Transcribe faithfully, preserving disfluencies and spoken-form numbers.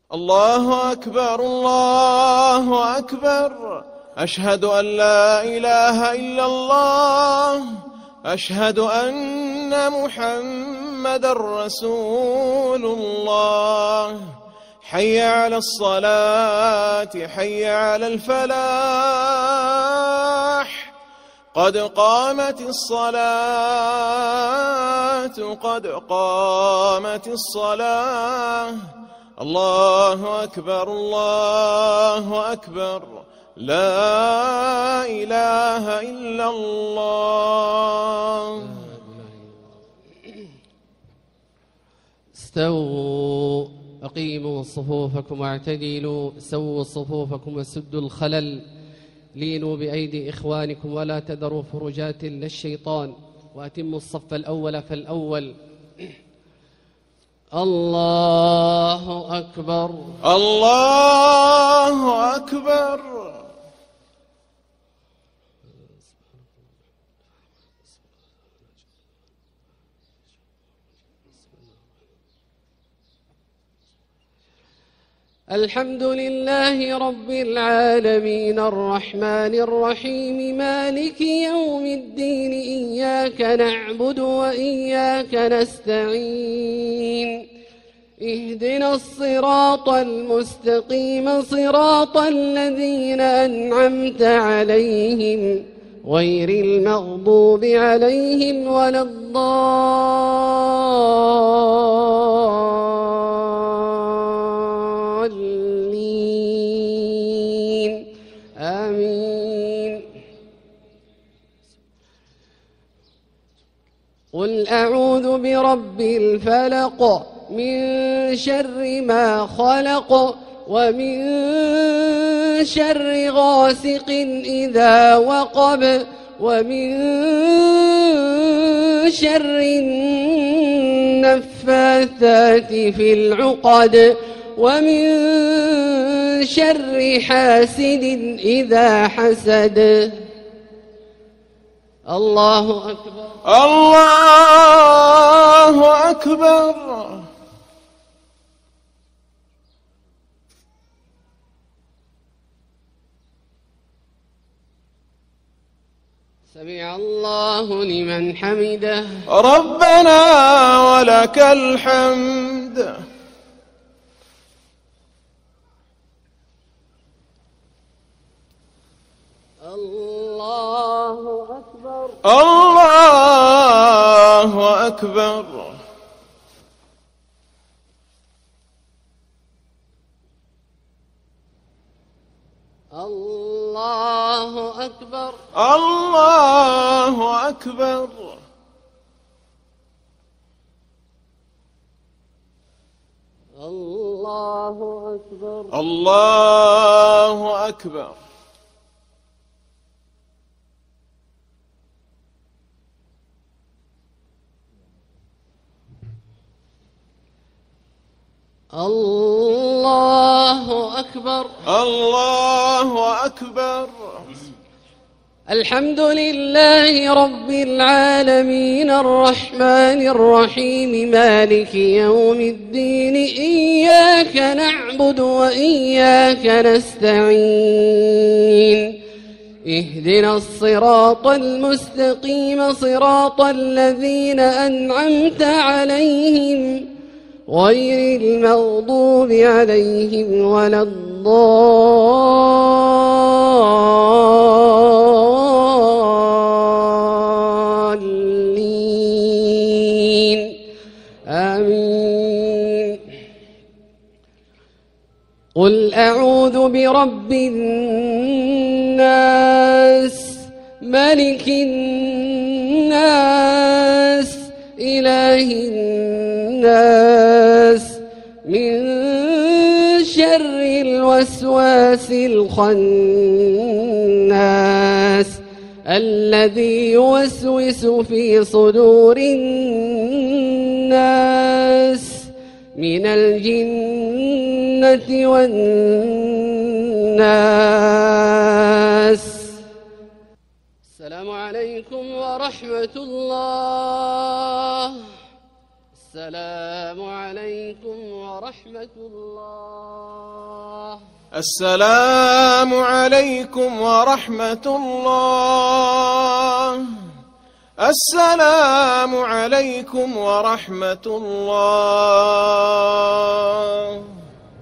الله أكبر الله أكبر. أشهد أن لا إله إلا الله. أشهد أن محمدًا رسول الله. حي على الصلاة حي على الفلاح. قد قامت الصلاة قد قامت الصلاة. الله أكبر الله أكبر. لا إله إلا الله. استووا أقيموا صفوفكم واعتدلوا. سووا صفوفكم وسدوا الخلل. لينوا بأيدي إخوانكم ولا تذروا فرجات للشيطان. وأتموا الصف الأول فالأول. الله أكبر الله أكبر. الحمد لله رب العالمين الرحمن الرحيم مالك يوم الدين. إياك نعبد وإياك نستعين. اهدنا الصراط المستقيم صراط الذين أنعمت عليهم غير المغضوب عليهم ولا الضالين. آمين. قل أعوذ برب الفلق من شر ما خلق ومن شر غاسق إذا وقب ومن شر النفاثات في العقد ومن شر حاسد إذا حسد. الله أكبر الله أكبر. سمع الله لمن حمده. ربنا ولك الحمد. الله أكبر الله أكبر. الله أكبر الله أكبر. الله أكبر الله أكبر. الله أكبر الله أكبر. الحمد لله رب العالمين الرحمن الرحيم مالك يوم الدين. إياك نعبد وإياك نستعين. اهدنا الصراط المستقيم صراط الذين أنعمت عليهم غير المغضوب عليهم ولا الضالين. آمين. قل أعوذ برب الناس ملك الناس إله الناس من شر الوسواس الخناس الذي يوسوس في صدور الناس من الجنة والناس. السلام عليكم ورحمة الله. السلام عليكم ورحمة الله. السلام عليكم ورحمة الله. السلام عليكم ورحمة الله.